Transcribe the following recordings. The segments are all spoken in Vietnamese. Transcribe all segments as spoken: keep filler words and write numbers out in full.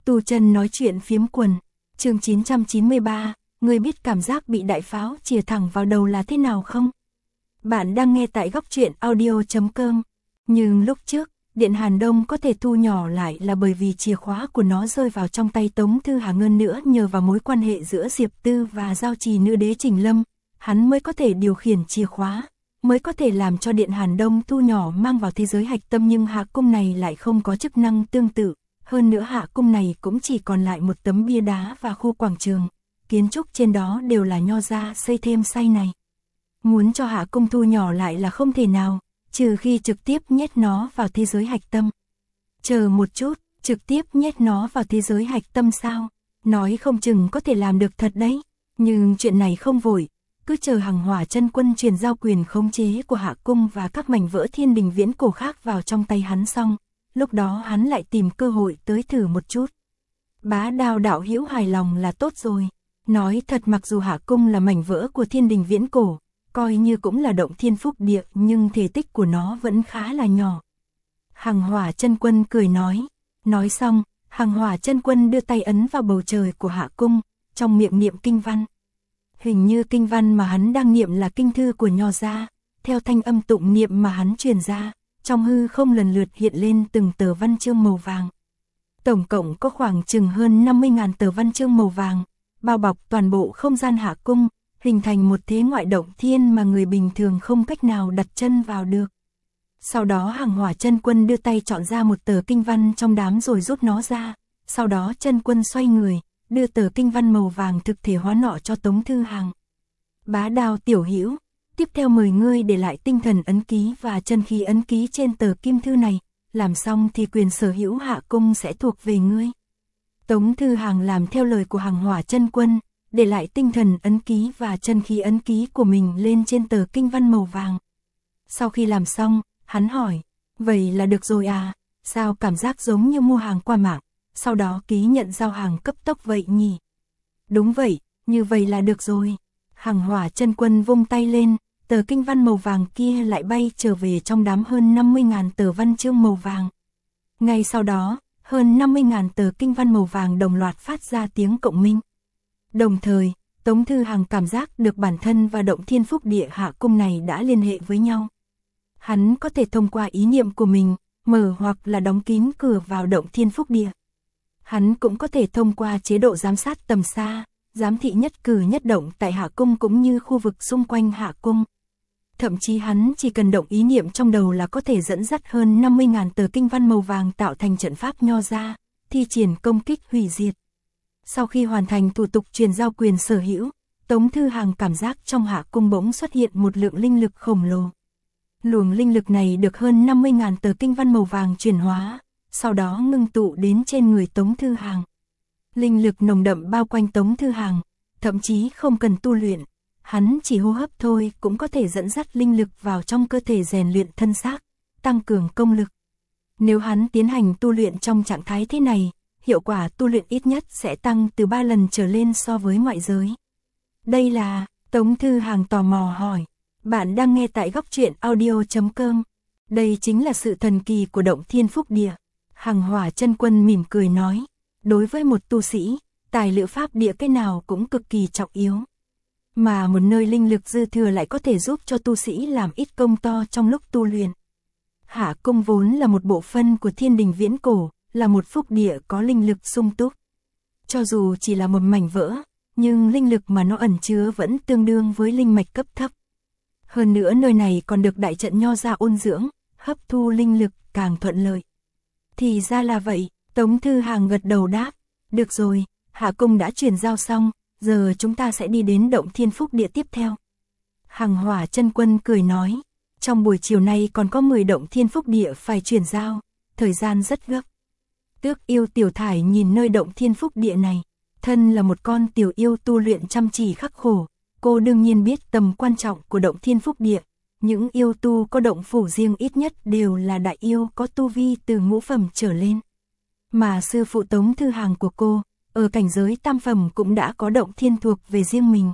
Tu chân nói chuyện phiếm quần, chương chín trăm chín mươi ba, ngươi biết cảm giác bị đại pháo chìa thẳng vào đầu là thế nào không? Bạn đang nghe tại góc truyện audio chấm com. Nhưng lúc trước, Điện Hàn Đông có thể thu nhỏ lại là bởi vì chìa khóa của nó rơi vào trong tay Tống Thư Hà hơn nữa nhờ vào mối quan hệ giữa Diệp Tư và giao trì nữ đế Trình Lâm, hắn mới có thể điều khiển chìa khóa, mới có thể làm cho Điện Hàn Đông thu nhỏ mang vào thế giới hạch tâm, nhưng hạ cung này lại không có chức năng tương tự. Hơn nữa hạ cung này cũng chỉ còn lại một tấm bia đá và khu quảng trường, kiến trúc trên đó đều là Nho gia xây thêm xây này. Muốn cho hạ cung thu nhỏ lại là không thể nào, trừ khi trực tiếp nhét nó vào thế giới hạch tâm. Chờ một chút, trực tiếp nhét nó vào thế giới hạch tâm sao? Nói không chừng có thể làm được thật đấy, nhưng chuyện này không vội, cứ chờ Hằng Hỏa Chân Quân truyền giao quyền khống chế của hạ cung và các mảnh vỡ thiên đình viễn cổ khác vào trong tay hắn xong. Lúc đó hắn lại tìm cơ hội tới thử một chút. Bá Đao đạo hữu hài lòng là tốt rồi. Nói thật, mặc dù hạ cung là mảnh vỡ của thiên đình viễn cổ, coi như cũng là động thiên phúc địa, nhưng thể tích của nó vẫn khá là nhỏ. Hằng Hỏa Chân Quân cười nói. Nói xong, Hằng Hỏa Chân Quân đưa tay ấn vào bầu trời của hạ cung, trong miệng niệm kinh văn. Hình như kinh văn mà hắn đang niệm là kinh thư của Nho gia, theo thanh âm tụng niệm mà hắn truyền ra. Trong hư không lần lượt hiện lên từng tờ văn chương màu vàng. Tổng cộng có khoảng chừng hơn năm mươi nghìn tờ văn chương màu vàng, bao bọc toàn bộ không gian hạ cung, hình thành một thế ngoại động thiên mà người bình thường không cách nào đặt chân vào được. Sau đó Hằng Hỏa Chân Quân đưa tay chọn ra một tờ kinh văn trong đám rồi rút nó ra, sau đó Chân Quân xoay người, đưa tờ kinh văn màu vàng thực thể hóa nọ cho Tống Thư Hàng. Bá Đao tiểu hữu, tiếp theo mời ngươi để lại tinh thần ấn ký và chân khí ấn ký trên tờ kim thư này, làm xong thì quyền sở hữu hạ cung sẽ thuộc về ngươi. Tống Thư Hàng làm theo lời của Hằng Hỏa Chân Quân, để lại tinh thần ấn ký và chân khí ấn ký của mình lên trên tờ kinh văn màu vàng. Sau khi làm xong, hắn hỏi, vậy là được rồi à, sao cảm giác giống như mua hàng qua mạng, sau đó ký nhận giao hàng cấp tốc vậy nhỉ? Đúng vậy, như vậy là được rồi. Hằng Hỏa Chân Quân vung tay lên, tờ kinh văn màu vàng kia lại bay trở về trong đám hơn năm mươi nghìn tờ văn chương màu vàng. Ngay sau đó, hơn năm mươi nghìn tờ kinh văn màu vàng đồng loạt phát ra tiếng cộng minh. Đồng thời, Tống Thư Hàng cảm giác được bản thân và động thiên phúc địa hạ cung này đã liên hệ với nhau. Hắn có thể thông qua ý niệm của mình, mở hoặc là đóng kín cửa vào động thiên phúc địa. Hắn cũng có thể thông qua chế độ giám sát tầm xa, giám thị nhất cử nhất động tại hạ cung cũng như khu vực xung quanh hạ cung. Thậm chí hắn chỉ cần động ý niệm trong đầu là có thể dẫn dắt hơn năm mươi nghìn tờ kinh văn màu vàng tạo thành trận pháp Nho gia, thi triển công kích hủy diệt. Sau khi hoàn thành thủ tục truyền giao quyền sở hữu, Tống Thư Hàng cảm giác trong hạ cung bỗng xuất hiện một lượng linh lực khổng lồ. Luồng linh lực này được hơn năm mươi nghìn tờ kinh văn màu vàng chuyển hóa, sau đó ngưng tụ đến trên người Tống Thư Hàng. Linh lực nồng đậm bao quanh Tống Thư Hàng, thậm chí không cần tu luyện, hắn chỉ hô hấp thôi cũng có thể dẫn dắt linh lực vào trong cơ thể rèn luyện thân xác, tăng cường công lực. Nếu hắn tiến hành tu luyện trong trạng thái thế này, hiệu quả tu luyện ít nhất sẽ tăng từ ba lần trở lên so với ngoại giới. Đây là, Tống Thư Hàng tò mò hỏi, bạn đang nghe tại góc truyện audio chấm com. Đây chính là sự thần kỳ của động thiên phúc địa. Hằng Hỏa Chân Quân mỉm cười nói, đối với một tu sĩ, tài liệu pháp địa cái nào cũng cực kỳ trọng yếu. Mà một nơi linh lực dư thừa lại có thể giúp cho tu sĩ làm ít công to trong lúc tu luyện. Hạ cung vốn là một bộ phận của thiên đình viễn cổ, là một phúc địa có linh lực sung túc. Cho dù chỉ là một mảnh vỡ, nhưng linh lực mà nó ẩn chứa vẫn tương đương với linh mạch cấp thấp. Hơn nữa nơi này còn được đại trận Nho gia ôn dưỡng, hấp thu linh lực càng thuận lợi. Thì ra là vậy, Tống Thư Hàng gật đầu đáp, được rồi, hạ cung đã chuyển giao xong, giờ chúng ta sẽ đi đến động thiên phúc địa tiếp theo. Hằng Hỏa Chân Quân cười nói, trong buổi chiều nay còn có mười động thiên phúc địa phải chuyển giao, thời gian rất gấp. Tước yêu Tiểu Thải nhìn nơi động thiên phúc địa này, thân là một con tiểu yêu tu luyện chăm chỉ khắc khổ, cô đương nhiên biết tầm quan trọng của động thiên phúc địa. Những yêu tu có động phủ riêng ít nhất đều là đại yêu có tu vi từ ngũ phẩm trở lên. Mà sư phụ Tống Thư Hàng của cô, ở cảnh giới tam phẩm cũng đã có động thiên thuộc về riêng mình.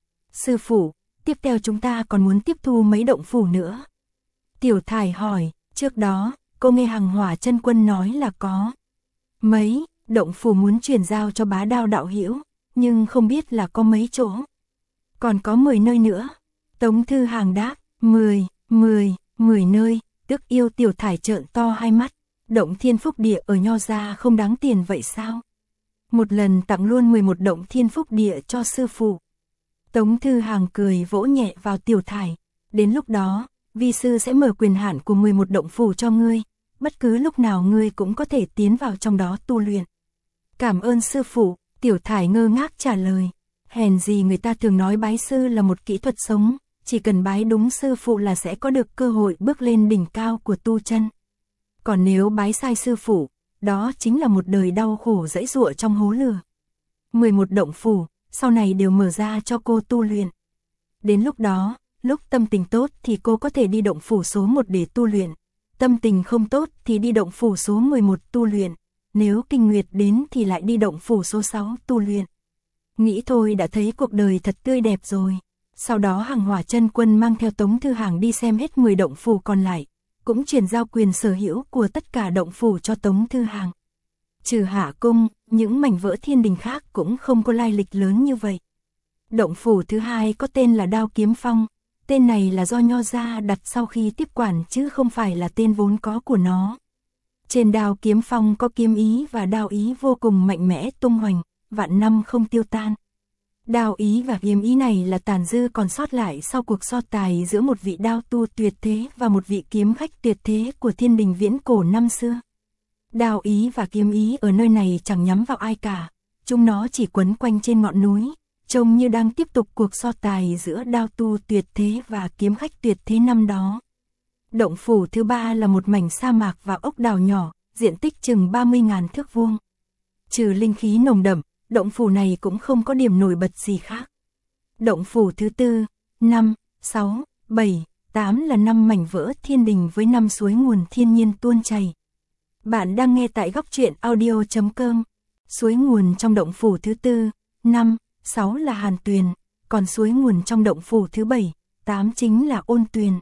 Sư phụ, tiếp theo chúng ta còn muốn tiếp thu mấy động phủ nữa. Tiểu Thải hỏi, trước đó, cô nghe Hằng Hỏa Chân Quân nói là có mấy động phủ muốn chuyển giao cho Bá Đao đạo hữu, nhưng không biết là có mấy chỗ. Còn có mười nơi nữa. Tống Thư Hàng đáp, mười, mười, mười nơi, Tức Yêu Tiểu Thải trợn to hai mắt, động thiên phúc địa ở Nho gia không đáng tiền vậy sao? Một lần tặng luôn mười một động thiên phúc địa cho sư phụ. Tống Thư Hàng cười vỗ nhẹ vào Tiểu Thải, đến lúc đó, vi sư sẽ mở quyền hạn của mười một động phủ cho ngươi, bất cứ lúc nào ngươi cũng có thể tiến vào trong đó tu luyện. Cảm ơn sư phụ, Tiểu Thải ngơ ngác trả lời, hèn gì người ta thường nói bái sư là một kỹ thuật sống, chỉ cần bái đúng sư phụ là sẽ có được cơ hội bước lên đỉnh cao của tu chân. Còn nếu bái sai sư phụ, đó chính là một đời đau khổ dẫy dụa trong hố lửa. mười một động phủ, sau này đều mở ra cho cô tu luyện. Đến lúc đó, lúc tâm tình tốt thì cô có thể đi động phủ số một để tu luyện. Tâm tình không tốt thì đi động phủ số mười một tu luyện. Nếu kinh nguyệt đến thì lại đi động phủ số sáu tu luyện. Nghĩ thôi đã thấy cuộc đời thật tươi đẹp rồi. Sau đó Hằng Hỏa Chân Quân mang theo Tống Thư Hàng đi xem hết mười động phủ còn lại, cũng chuyển giao quyền sở hữu của tất cả động phủ cho Tống Thư Hàng. Trừ Hạ Cung, những mảnh vỡ thiên đình khác cũng không có lai lịch lớn như vậy. Động phủ thứ hai có tên là Đao Kiếm Phong, tên này là do Nho gia đặt sau khi tiếp quản chứ không phải là tên vốn có của nó. Trên Đao Kiếm Phong có kiếm ý và đao ý vô cùng mạnh mẽ tung hoành, vạn năm không tiêu tan. Đao ý và kiếm ý này là tàn dư còn sót lại sau cuộc so tài giữa một vị đao tu tuyệt thế và một vị kiếm khách tuyệt thế của thiên đình viễn cổ năm xưa. Đao ý và kiếm ý ở nơi này chẳng nhắm vào ai cả, chúng nó chỉ quấn quanh trên ngọn núi, trông như đang tiếp tục cuộc so tài giữa đao tu tuyệt thế và kiếm khách tuyệt thế năm đó. Động phủ thứ ba là một mảnh sa mạc và ốc đảo nhỏ, diện tích chừng ba mươi nghìn thước vuông. Trừ linh khí nồng đậm, động phủ này cũng không có điểm nổi bật gì khác. Động phủ thứ tư, năm, sáu, bảy, tám là năm mảnh vỡ thiên đình với năm suối nguồn thiên nhiên tuôn chảy. Bạn đang nghe tại góc truyện audio chấm com. Suối nguồn trong động phủ thứ tư, năm, sáu là Hàn Tuyền, còn suối nguồn trong động phủ thứ bảy, tám chính là Ôn Tuyền.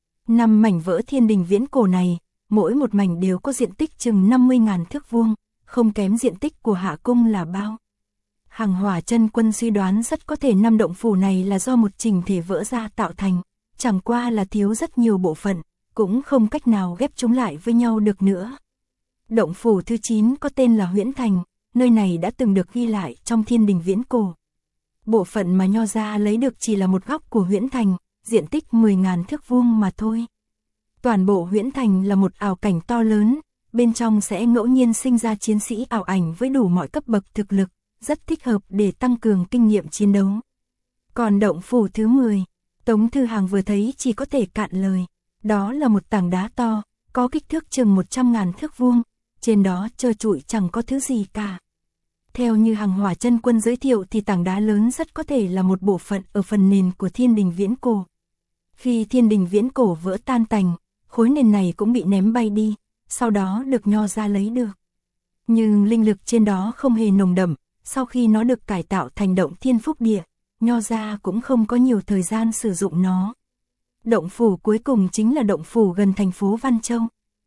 Năm mảnh vỡ thiên đình viễn cổ này, mỗi một mảnh đều có diện tích chừng năm mươi nghìn thước vuông, không kém diện tích của Hạ Cung là bao. Hằng Hỏa Chân Quân suy đoán rất có thể năm động phủ này là do một trình thể vỡ ra tạo thành, chẳng qua là thiếu rất nhiều bộ phận, cũng không cách nào ghép chúng lại với nhau được nữa. Động phủ thứ chín có tên là Huyễn Thành, nơi này đã từng được ghi lại trong thiên đình viễn cổ. Bộ phận mà Nho gia lấy được chỉ là một góc của Huyễn Thành, diện tích mười nghìn thước vuông mà thôi. Toàn bộ Huyễn Thành là một ảo cảnh to lớn, bên trong sẽ ngẫu nhiên sinh ra chiến sĩ ảo ảnh với đủ mọi cấp bậc thực lực, rất thích hợp để tăng cường kinh nghiệm chiến đấu. Còn động phủ thứ mười, Tống Thư Hàng vừa thấy chỉ có thể cạn lời, đó là một tảng đá to, có kích thước chừng một trăm nghìn thước vuông, trên đó trơ trụi chẳng có thứ gì cả. Theo như Hằng Hỏa Chân Quân giới thiệu thì tảng đá lớn rất có thể là một bộ phận ở phần nền của thiên đình viễn cổ. Khi thiên đình viễn cổ vỡ tan tành, khối nền này cũng bị ném bay đi, sau đó được Nho gia lấy được. Nhưng linh lực trên đó không hề nồng đậm, sau khi nó được cải tạo thành động thiên phúc địa, Nho gia cũng không có nhiều thời gian sử dụng nó. Động phủ cuối cùng chính là động phủ gần thành phố Văn Châu.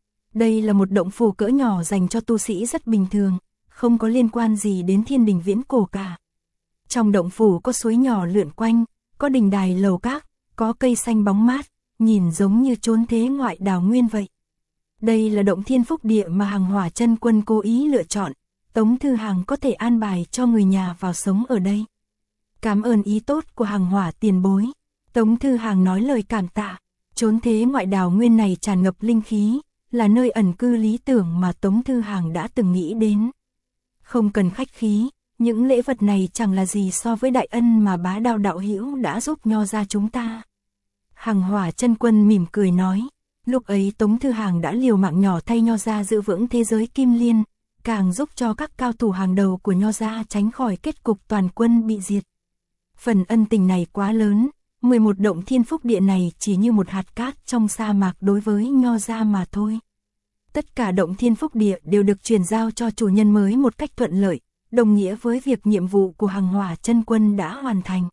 Đây là một động phủ cỡ nhỏ dành cho tu sĩ rất bình thường, không có liên quan gì đến thiên đình viễn cổ cả. Trong động phủ có suối nhỏ lượn quanh, có đình đài lầu các, có cây xanh bóng mát, nhìn giống như chốn thế ngoại đào nguyên vậy. Đây là động thiên phúc địa mà Hằng Hỏa Chân Quân cố ý lựa chọn, Tống Thư Hàng có thể an bài cho người nhà vào sống ở đây. Cảm ơn ý tốt của Hằng Hỏa tiền bối. Tống Thư Hàng nói lời cảm tạ. Chốn thế ngoại đào nguyên này tràn ngập linh khí, là nơi ẩn cư lý tưởng mà Tống Thư Hàng đã từng nghĩ đến. Không cần khách khí, những lễ vật này chẳng là gì so với đại ân mà Bá Đao đạo hữu đã giúp Nho gia chúng ta. Hằng Hỏa Chân Quân mỉm cười nói, lúc ấy Tống Thư Hàng đã liều mạng nhỏ thay Nho gia giữ vững thế giới Kim Liên, càng giúp cho các cao thủ hàng đầu của Nho gia tránh khỏi kết cục toàn quân bị diệt. Phần ân tình này quá lớn, mười một động thiên phúc địa này chỉ như một hạt cát trong sa mạc đối với Nho gia mà thôi. Tất cả động thiên phúc địa đều được truyền giao cho chủ nhân mới một cách thuận lợi, đồng nghĩa với việc nhiệm vụ của Hằng Hỏa Chân Quân đã hoàn thành.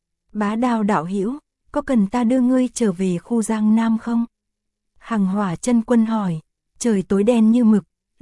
Bá Đao đạo hữu, có cần ta đưa ngươi trở về khu Giang Nam không? Hằng Hỏa Chân Quân hỏi. Trời tối đen như mực,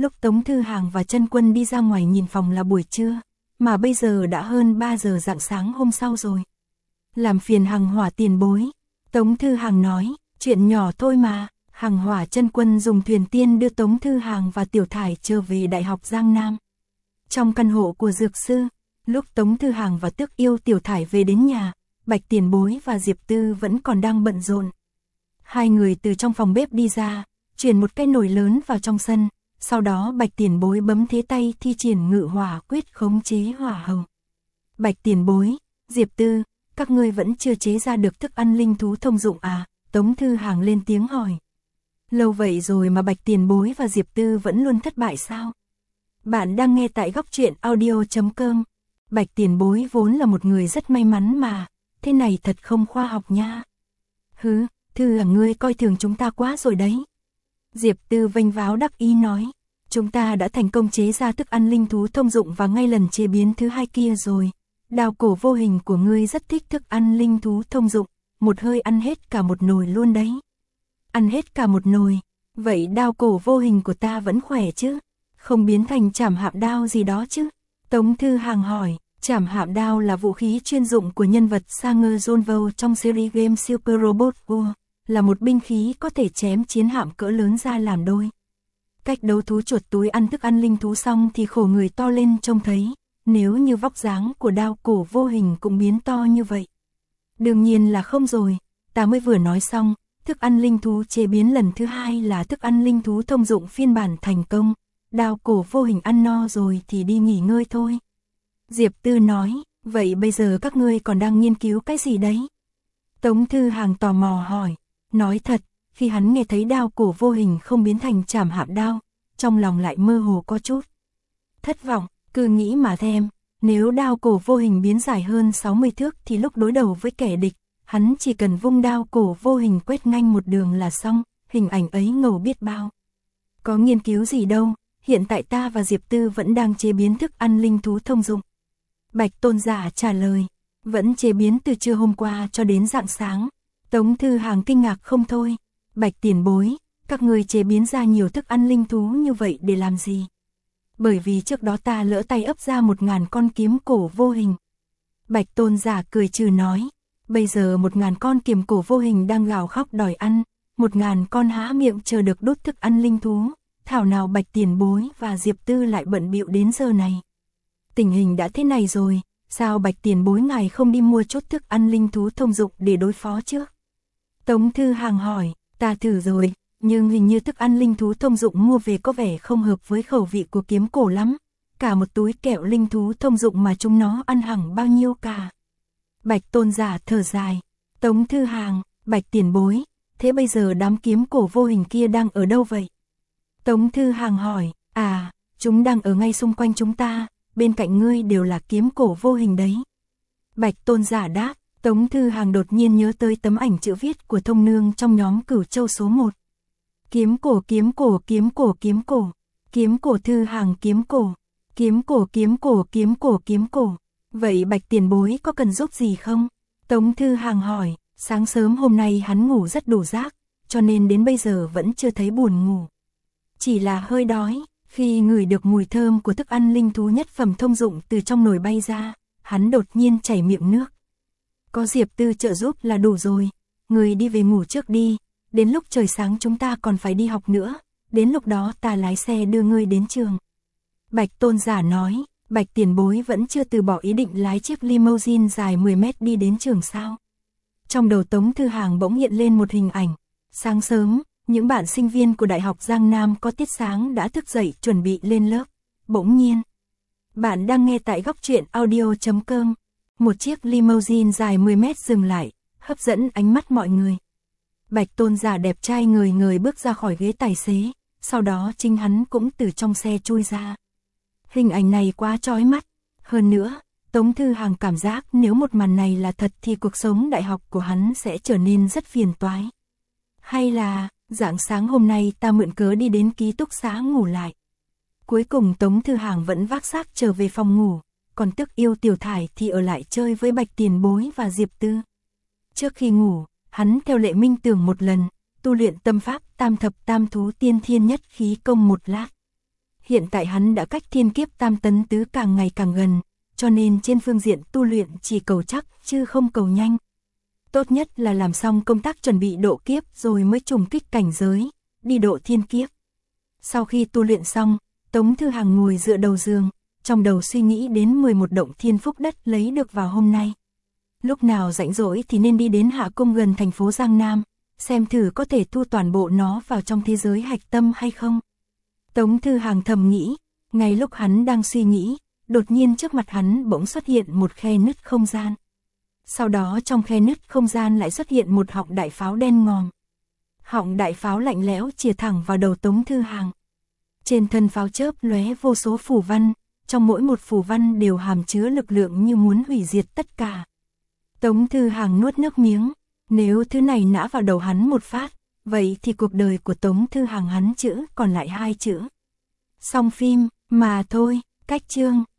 Lúc Tống Thư Hàng và Chân Quân đi ra ngoài nhìn phòng là buổi trưa, mà bây giờ đã hơn ba giờ rạng sáng hôm sau rồi. Làm phiền Hằng Hỏa tiền bối. Tống Thư Hàng nói, chuyện nhỏ thôi mà. Hằng Hỏa Chân Quân dùng thuyền tiên đưa Tống Thư Hàng và Tiểu Thải trở về Đại học Giang Nam. Trong căn hộ của dược sư, lúc Tống Thư Hàng và Tước Yêu Tiểu Thải về đến nhà, Bạch tiền bối và Diệp Tư vẫn còn đang bận rộn. Hai người từ trong phòng bếp đi ra, chuyển một cái nồi lớn vào trong sân, sau đó Bạch tiền bối bấm thế tay thi triển ngự hỏa quyết khống chế hỏa hầu. Bạch tiền bối, Diệp Tư, các ngươi vẫn chưa chế ra được thức ăn linh thú thông dụng à? Tống Thư Hàng lên tiếng hỏi. Lâu vậy rồi mà Bạch tiền bối và Diệp Tư vẫn luôn thất bại sao? Bạn đang nghe tại góc truyện audio chấm com. Bạch tiền bối vốn là một người rất may mắn mà, thế này thật không khoa học nha. Hứ, Thư Hàng ngươi coi thường chúng ta quá rồi đấy. Diệp Tư vênh váo đắc ý nói, chúng ta đã thành công chế ra thức ăn linh thú thông dụng và ngay lần chế biến thứ hai kia rồi. Đao cổ vô hình của ngươi rất thích thức ăn linh thú thông dụng, một hơi ăn hết cả một nồi luôn đấy. Ăn hết cả một nồi, vậy đao cổ vô hình của ta vẫn khỏe chứ? Không biến thành trảm hạm đao gì đó chứ? Tống Thư Hàng hỏi, trảm hạm đao là vũ khí chuyên dụng của nhân vật Sanger Zonvo trong series game Super Robot War, là một binh khí có thể chém chiến hạm cỡ lớn ra làm đôi. Cách đấu thú chuột túi ăn thức ăn linh thú xong thì khổ người to lên trông thấy, nếu như vóc dáng của đao cổ vô hình cũng biến to như vậy. Đương nhiên là không rồi, ta mới vừa nói xong, thức ăn linh thú chế biến lần thứ hai là thức ăn linh thú thông dụng phiên bản thành công, đao cổ vô hình ăn no rồi thì đi nghỉ ngơi thôi. Diệp Tư nói, vậy bây giờ các ngươi còn đang nghiên cứu cái gì đấy? Tống Thư Hàng tò mò hỏi, nói thật, khi hắn nghe thấy đao cổ vô hình không biến thành trảm hạm đao, trong lòng lại mơ hồ có chút thất vọng, cứ nghĩ mà thêm, nếu đao cổ vô hình biến dài hơn sáu mươi thước thì lúc đối đầu với kẻ địch, hắn chỉ cần vung đao cổ vô hình quét nhanh một đường là xong, hình ảnh ấy ngầu biết bao. Có nghiên cứu gì đâu, hiện tại ta và Diệp Tư vẫn đang chế biến thức ăn linh thú thông dụng. Bạch Tôn Giả trả lời, vẫn chế biến từ trưa hôm qua cho đến rạng sáng. Tống Thư Hàng kinh ngạc không thôi, Bạch tiền bối, các người chế biến ra nhiều thức ăn linh thú như vậy để làm gì? Bởi vì trước đó ta lỡ tay ấp ra một ngàn con kiếm cổ vô hình. Bạch Tôn Giả cười trừ nói, bây giờ một ngàn con kiếm cổ vô hình đang gào khóc đòi ăn, một ngàn con há miệng chờ được đốt thức ăn linh thú, thảo nào Bạch tiền bối và Diệp Tư lại bận bịu đến giờ này. Tình hình đã thế này rồi, sao Bạch tiền bối ngài không đi mua chút thức ăn linh thú thông dụng để đối phó trước? Tống Thư Hàng hỏi, ta thử rồi, nhưng hình như thức ăn linh thú thông dụng mua về có vẻ không hợp với khẩu vị của kiếm cổ lắm. Cả một túi kẹo linh thú thông dụng mà chúng nó ăn hẳn bao nhiêu cả. Bạch Tôn Giả thở dài, Tống Thư Hàng, Bạch tiền bối, thế bây giờ đám kiếm cổ vô hình kia đang ở đâu vậy? Tống Thư Hàng hỏi, à, chúng đang ở ngay xung quanh chúng ta, bên cạnh ngươi đều là kiếm cổ vô hình đấy. Bạch Tôn Giả đáp. Tống Thư Hàng đột nhiên nhớ tới tấm ảnh chữ viết của Thông Nương trong nhóm Cửu Châu số một. Kiếm cổ kiếm cổ kiếm cổ kiếm cổ, kiếm cổ Thư Hàng kiếm cổ, kiếm cổ kiếm cổ kiếm cổ kiếm cổ. Vậy Bạch tiền bối có cần giúp gì không? Tống Thư Hàng hỏi, sáng sớm hôm nay hắn ngủ rất đủ giấc, cho nên đến bây giờ vẫn chưa thấy buồn ngủ. Chỉ là hơi đói, khi ngửi được mùi thơm của thức ăn linh thú nhất phẩm thông dụng từ trong nồi bay ra, hắn đột nhiên chảy miệng nước. Có Diệp Tư trợ giúp là đủ rồi, người đi về ngủ trước đi, đến lúc trời sáng chúng ta còn phải đi học nữa, đến lúc đó ta lái xe đưa ngươi đến trường. Bạch Tôn Giả nói, Bạch tiền bối vẫn chưa từ bỏ ý định lái chiếc limousine dài mười mét đi đến trường sao. Trong đầu Tống Thư Hàng bỗng hiện lên một hình ảnh, sáng sớm, những bạn sinh viên của Đại học Giang Nam có tiết sáng đã thức dậy chuẩn bị lên lớp, bỗng nhiên. Bạn đang nghe tại góc truyện audio chấm com. Một chiếc limousine dài mười mét dừng lại, hấp dẫn ánh mắt mọi người. Bạch Tôn Giả đẹp trai ngời ngời bước ra khỏi ghế tài xế, sau đó chính hắn cũng từ trong xe chui ra. Hình ảnh này quá chói mắt. Hơn nữa, Tống Thư Hàng cảm giác nếu một màn này là thật thì cuộc sống đại học của hắn sẽ trở nên rất phiền toái. Hay là, rạng sáng hôm nay ta mượn cớ đi đến ký túc xá ngủ lại. Cuối cùng Tống Thư Hàng vẫn vác xác trở về phòng ngủ. Còn Tước Yêu Tiểu Thải thì ở lại chơi với Bạch tiền bối và Diệp Tư. Trước khi ngủ, hắn theo lệ minh tưởng một lần, tu luyện tâm pháp tam thập tam thú tiên thiên nhất khí công một lát. hiện tại hắn đã cách thiên kiếp tam tấn tứ càng ngày càng gần, cho nên trên phương diện tu luyện chỉ cầu chắc chứ không cầu nhanh. Tốt nhất là làm xong công tác chuẩn bị độ kiếp rồi mới trùng kích cảnh giới, đi độ thiên kiếp. Sau khi tu luyện xong, Tống Thư Hằng ngồi dựa đầu giường, trong đầu suy nghĩ đến mười một động thiên phúc đất lấy được vào hôm nay. Lúc nào rảnh rỗi thì nên đi đến Hạ Cung gần thành phố Giang Nam, xem thử có thể thu toàn bộ nó vào trong thế giới hạch tâm hay không. Tống Thư Hằng thầm nghĩ, ngay lúc hắn đang suy nghĩ, đột nhiên trước mặt hắn bỗng xuất hiện một khe nứt không gian. Sau đó trong khe nứt không gian lại xuất hiện một họng đại pháo đen ngòm. Họng đại pháo lạnh lẽo chìa thẳng vào đầu Tống Thư Hằng. Trên thân pháo chớp lóe vô số phù văn, trong mỗi một phù văn đều hàm chứa lực lượng như muốn hủy diệt tất cả. Tống Thư Hằng nuốt nước miếng, nếu thứ này nã vào đầu hắn một phát, vậy thì cuộc đời của Tống Thư Hằng hắn chữ còn lại hai chữ. Xong phim, mà thôi, cách chương.